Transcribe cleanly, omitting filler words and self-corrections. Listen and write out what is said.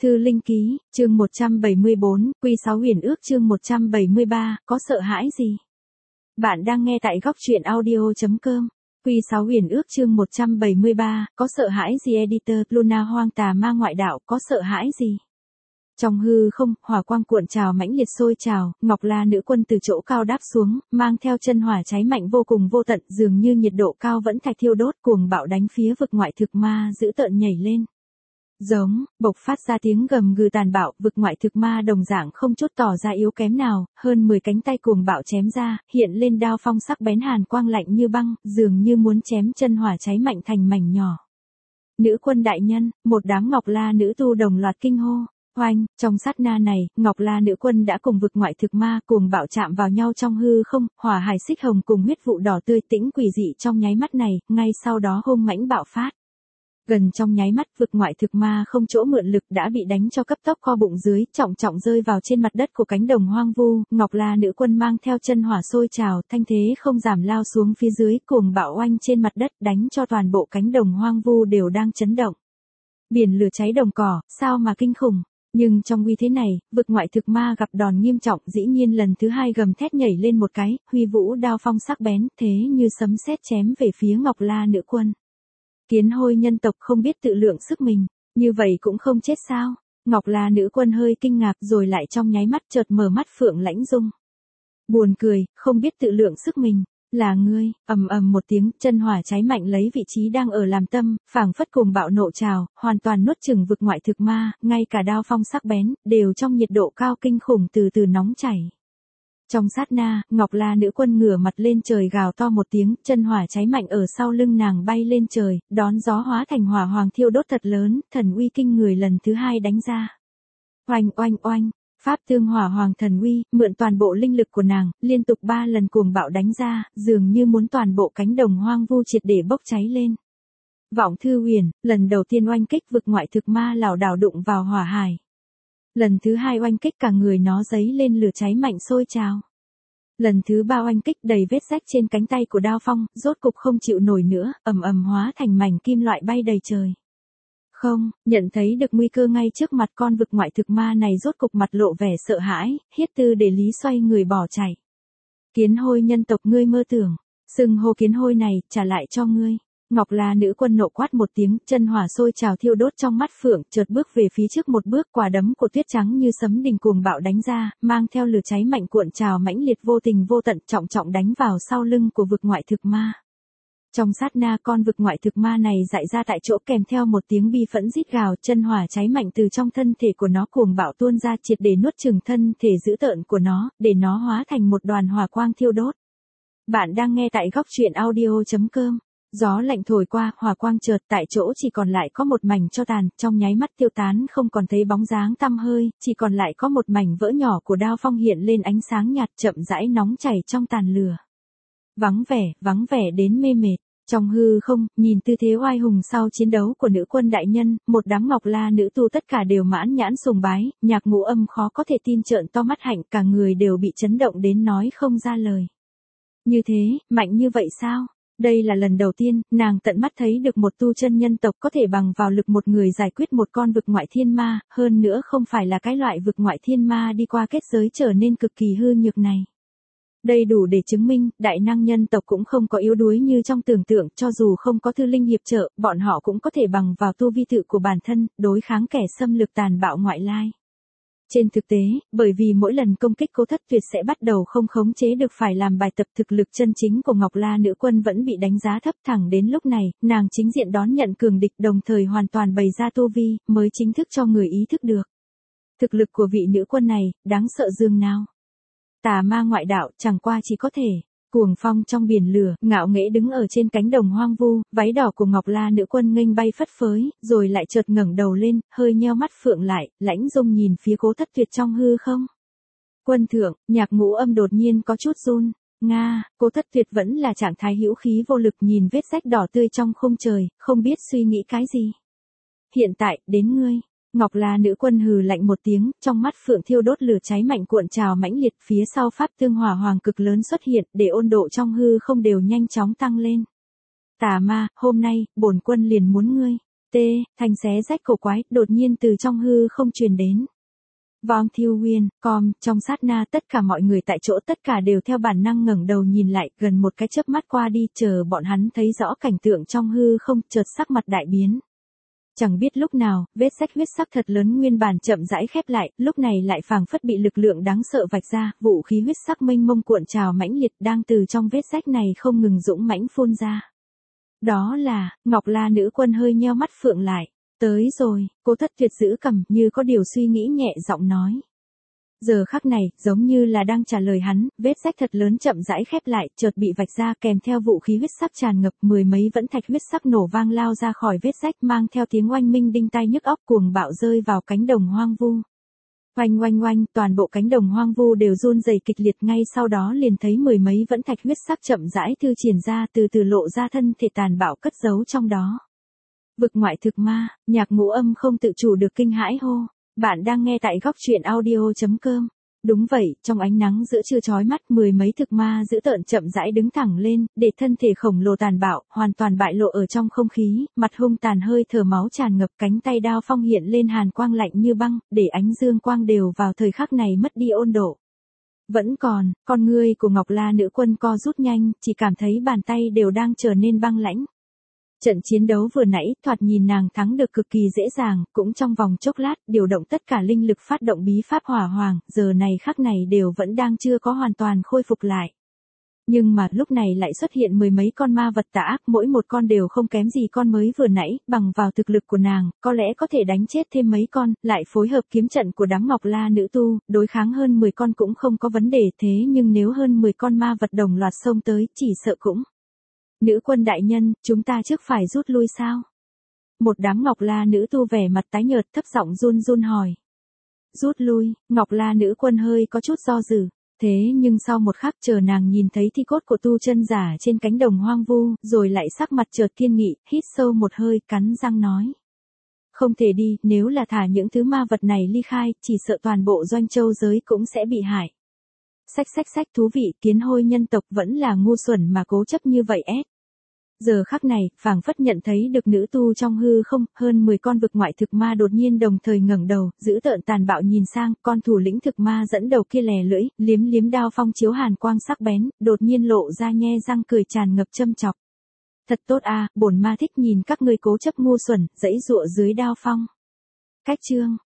Thư Linh Ký, chương 174, Quy 6 Huyền Ước chương 173, có sợ hãi gì? Bạn đang nghe tại góc truyện audio.com. Quy 6 Huyền Ước chương 173, có sợ hãi gì? Editor, Luna hoang tà ma ngoại đạo, có sợ hãi gì? Trong hư không, hỏa quang cuộn trào mãnh liệt sôi trào, Ngọc La nữ quân từ chỗ cao đáp xuống, mang theo chân hỏa cháy mạnh vô cùng vô tận, dường như nhiệt độ cao vẫn thạch thiêu đốt, cuồng bạo đánh phía vực ngoại thực ma dữ tợn nhảy lên. Giống, bộc phát ra tiếng gầm gừ tàn bạo, vực ngoại thực ma đồng dạng không chút tỏ ra yếu kém nào, hơn 10 cánh tay cuồng bạo chém ra, hiện lên đao phong sắc bén hàn quang lạnh như băng, dường như muốn chém chân hỏa cháy mạnh thành mảnh nhỏ. Nữ quân đại nhân, một đám Ngọc La nữ tu đồng loạt kinh hô. Oanh, trong sát na này, Ngọc La nữ quân đã cùng vực ngoại thực ma cuồng bạo chạm vào nhau trong hư không, hỏa hải xích hồng cùng huyết vụ đỏ tươi tĩnh quỷ dị trong nháy mắt này, ngay sau đó hung mãnh bạo phát. Gần trong nháy mắt vực ngoại thực ma không chỗ mượn lực đã bị đánh cho cấp tốc co bụng dưới, trọng trọng rơi vào trên mặt đất của cánh đồng hoang vu, Ngọc La nữ quân mang theo chân hỏa sôi trào, thanh thế không giảm lao xuống phía dưới, cuồng bạo oanh trên mặt đất đánh cho toàn bộ cánh đồng hoang vu đều đang chấn động. Biển lửa cháy đồng cỏ, sao mà kinh khủng. Nhưng trong uy thế này, vực ngoại thực ma gặp đòn nghiêm trọng, dĩ nhiên lần thứ hai gầm thét nhảy lên một cái, huy vũ đao phong sắc bén, thế như sấm sét chém về phía Ngọc La nữ quân. Kiến hôi nhân tộc không biết tự lượng sức mình, như vậy cũng không chết sao? Ngọc La nữ quân hơi kinh ngạc rồi lại trong nháy mắt chợt mở mắt Phượng Lãnh Dung. Buồn cười, không biết tự lượng sức mình. Là ngươi, ầm ầm một tiếng, chân hỏa cháy mạnh lấy vị trí đang ở làm tâm, phảng phất cùng bạo nộ trào, hoàn toàn nuốt chửng vực ngoại thực ma, ngay cả đao phong sắc bén, đều trong nhiệt độ cao kinh khủng từ từ nóng chảy. Trong sát na, Ngọc La nữ quân ngửa mặt lên trời gào to một tiếng, chân hỏa cháy mạnh ở sau lưng nàng bay lên trời, đón gió hóa thành hỏa hoàng thiêu đốt thật lớn, thần uy kinh người lần thứ hai đánh ra. Oanh oanh oanh. Pháp tương hỏa hoàng thần uy, mượn toàn bộ linh lực của nàng, liên tục 3 lần cuồng bạo đánh ra, dường như muốn toàn bộ cánh đồng hoang vu triệt để bốc cháy lên. Vọng Thư Huyền, lần đầu tiên oanh kích vực ngoại thực ma lảo đảo đụng vào hỏa hải. Lần thứ hai oanh kích cả người nó giấy lên lửa cháy mạnh sôi trào. Lần thứ 3 oanh kích đầy vết rách trên cánh tay của đao phong, rốt cục không chịu nổi nữa, ầm ầm hóa thành mảnh kim loại bay đầy trời. Không, nhận thấy được nguy cơ ngay trước mặt, con vực ngoại thực ma này rốt cục mặt lộ vẻ sợ hãi, hiết tư để lý xoay người bỏ chạy. Kiến hôi nhân tộc ngươi mơ tưởng, xưng hô kiến hôi này, trả lại cho ngươi. Ngọc La nữ quân nộ quát một tiếng, chân hỏa sôi trào thiêu đốt trong mắt Phượng, chợt bước về phía trước một bước, quả đấm của tuyết trắng như sấm đình cuồng bạo đánh ra, mang theo lửa cháy mạnh cuộn trào mãnh liệt vô tình vô tận, trọng trọng đánh vào sau lưng của vực ngoại thực ma. Trong sát na, con vực ngoại thực ma này dại ra tại chỗ kèm theo một tiếng bi phẫn rít gào, chân hỏa cháy mạnh từ trong thân thể của nó cuồng bạo tuôn ra triệt để nuốt chửng thân thể dữ tợn của nó, để nó hóa thành một đoàn hỏa quang thiêu đốt. Bạn đang nghe tại góc truyện audio.com. Gió lạnh thổi qua, hỏa quang chợt tại chỗ chỉ còn lại có một mảnh tro tàn, trong nháy mắt tiêu tán không còn thấy bóng dáng tăm hơi, chỉ còn lại có một mảnh vỡ nhỏ của đao phong hiện lên ánh sáng nhạt chậm rãi nóng chảy trong tàn lửa. Vắng vẻ đến mê mệt. Trong hư không, nhìn tư thế oai hùng sau chiến đấu của nữ quân đại nhân, một đám Ngọc La nữ tu tất cả đều mãn nhãn sùng bái, Nhạc Ngũ Âm khó có thể tin trợn to mắt hạnh, cả người đều bị chấn động đến nói không ra lời. Như thế, mạnh như vậy sao? Đây là lần đầu tiên, nàng tận mắt thấy được một tu chân nhân tộc có thể bằng vào lực một người giải quyết một con vực ngoại thiên ma, hơn nữa không phải là cái loại vực ngoại thiên ma đi qua kết giới trở nên cực kỳ hư nhược này. Đây đủ để chứng minh, đại năng nhân tộc cũng không có yếu đuối như trong tưởng tượng, cho dù không có thư linh hiệp trợ, bọn họ cũng có thể bằng vào tu vi tự của bản thân, đối kháng kẻ xâm lược tàn bạo ngoại lai. Trên thực tế, bởi vì mỗi lần công kích Cố Thất Tuyệt sẽ bắt đầu không khống chế được phải làm bài tập, thực lực chân chính của Ngọc La nữ quân vẫn bị đánh giá thấp, thẳng đến lúc này, nàng chính diện đón nhận cường địch đồng thời hoàn toàn bày ra tu vi, mới chính thức cho người ý thức được. Thực lực của vị nữ quân này, đáng sợ dường nào. Tà ma ngoại đạo chẳng qua chỉ có thể, cuồng phong trong biển lửa, ngạo nghễ đứng ở trên cánh đồng hoang vu, váy đỏ của Ngọc La nữ quân nghênh bay phất phới, rồi lại chợt ngẩng đầu lên, hơi nheo mắt Phượng lại, Lãnh Dung nhìn phía Cố Thất Tuyệt trong hư không. Quân thượng, Nhạc Ngũ Âm đột nhiên có chút run. Nga, Cố Thất Tuyệt vẫn là trạng thái hữu khí vô lực nhìn vết rách đỏ tươi trong khung trời, không biết suy nghĩ cái gì. Hiện tại, đến ngươi. Ngọc La nữ quân hừ lạnh một tiếng, trong mắt Phượng thiêu đốt lửa cháy mạnh cuộn trào mãnh liệt, phía sau pháp tương hỏa hoàng cực lớn xuất hiện, để ôn độ trong hư không đều nhanh chóng tăng lên. Tà ma, hôm nay, bổn quân liền muốn ngươi. Thanh xé rách cổ quái, đột nhiên từ trong hư không truyền đến. Vong Thiêu Nguyên, trong sát na tất cả mọi người tại chỗ tất cả đều theo bản năng ngẩng đầu nhìn lại, gần một cái chớp mắt qua đi, chờ bọn hắn thấy rõ cảnh tượng trong hư không, chợt sắc mặt đại biến. Chẳng biết lúc nào, vết rách huyết sắc thật lớn nguyên bản chậm rãi khép lại, lúc này lại phảng phất bị lực lượng đáng sợ vạch ra, vũ khí huyết sắc mênh mông cuộn trào mãnh liệt đang từ trong vết rách này không ngừng dũng mãnh phun ra. Đó là, Ngọc La nữ quân hơi nheo mắt phượng lại. Tới rồi, Cố Thất Tuyệt giữ cằm, như có điều suy nghĩ nhẹ giọng nói. Giờ khắc này, giống như là đang trả lời hắn, vết rách thật lớn chậm rãi khép lại, chợt bị vạch ra, kèm theo vũ khí huyết sắc tràn ngập, mười mấy vẫn thạch huyết sắc nổ vang lao ra khỏi vết rách, mang theo tiếng oanh minh đinh tai nhức óc, cuồng bạo rơi vào cánh đồng hoang vu. Oanh oanh oanh, toàn bộ cánh đồng hoang vu đều run rẩy kịch liệt, ngay sau đó liền thấy mười mấy vẫn thạch huyết sắc chậm rãi thư triển ra, từ từ lộ ra thân thể tàn bạo cất giấu trong đó. Vực ngoại thực ma, Nhạc Ngũ Âm không tự chủ được kinh hãi hô. Bạn đang nghe tại góc truyện audio.com. Đúng vậy, trong ánh nắng giữa trưa chói mắt, mười mấy thực ma dữ tợn chậm rãi đứng thẳng lên, để thân thể khổng lồ tàn bạo, hoàn toàn bại lộ ở trong không khí, mặt hung tàn hơi thở máu tràn ngập, cánh tay đao phong hiện lên hàn quang lạnh như băng, để ánh dương quang đều vào thời khắc này mất đi ôn độ. Vẫn còn, con ngươi của Ngọc La nữ quân co rút nhanh, chỉ cảm thấy bàn tay đều đang trở nên băng lãnh. Trận chiến đấu vừa nãy, thoạt nhìn nàng thắng được cực kỳ dễ dàng, cũng trong vòng chốc lát, điều động tất cả linh lực phát động bí pháp hỏa hoàng, giờ này khắc này đều vẫn đang chưa có hoàn toàn khôi phục lại. Nhưng mà lúc này lại xuất hiện mười mấy con ma vật tà ác, mỗi một con đều không kém gì con mới vừa nãy, bằng vào thực lực của nàng, có lẽ có thể đánh chết thêm mấy con, lại phối hợp kiếm trận của đám Ngọc La nữ tu, đối kháng hơn 10 con cũng không có vấn đề, thế nhưng nếu hơn 10 con ma vật đồng loạt xông tới, chỉ sợ cũng. Nữ quân đại nhân, chúng ta trước phải rút lui sao? Một đám Ngọc La nữ tu vẻ mặt tái nhợt thấp giọng run run hỏi. Rút lui, Ngọc La nữ quân hơi có chút do dự. Thế nhưng sau một khắc chờ nàng nhìn thấy thi cốt của tu chân giả trên cánh đồng hoang vu, rồi lại sắc mặt chợt kiên nghị, hít sâu một hơi, cắn răng nói. Không thể đi, nếu là thả những thứ ma vật này ly khai, chỉ sợ toàn bộ Doanh Châu giới cũng sẽ bị hại. Sách thú vị, kiến hôi nhân tộc vẫn là ngu xuẩn mà cố chấp như vậy ép. Giờ khắc này, phảng phất nhận thấy được nữ tu trong hư không, hơn 10 con vực ngoại thực ma đột nhiên đồng thời ngẩng đầu, giữ tợn tàn bạo nhìn sang, con thủ lĩnh thực ma dẫn đầu kia lè lưỡi, liếm liếm đao phong chiếu hàn quang sắc bén, đột nhiên lộ ra nhe răng cười tràn ngập châm chọc. Thật tốt a, bổn ma thích nhìn các ngươi cố chấp ngu xuẩn, giãy giụa dưới đao phong. Cách chương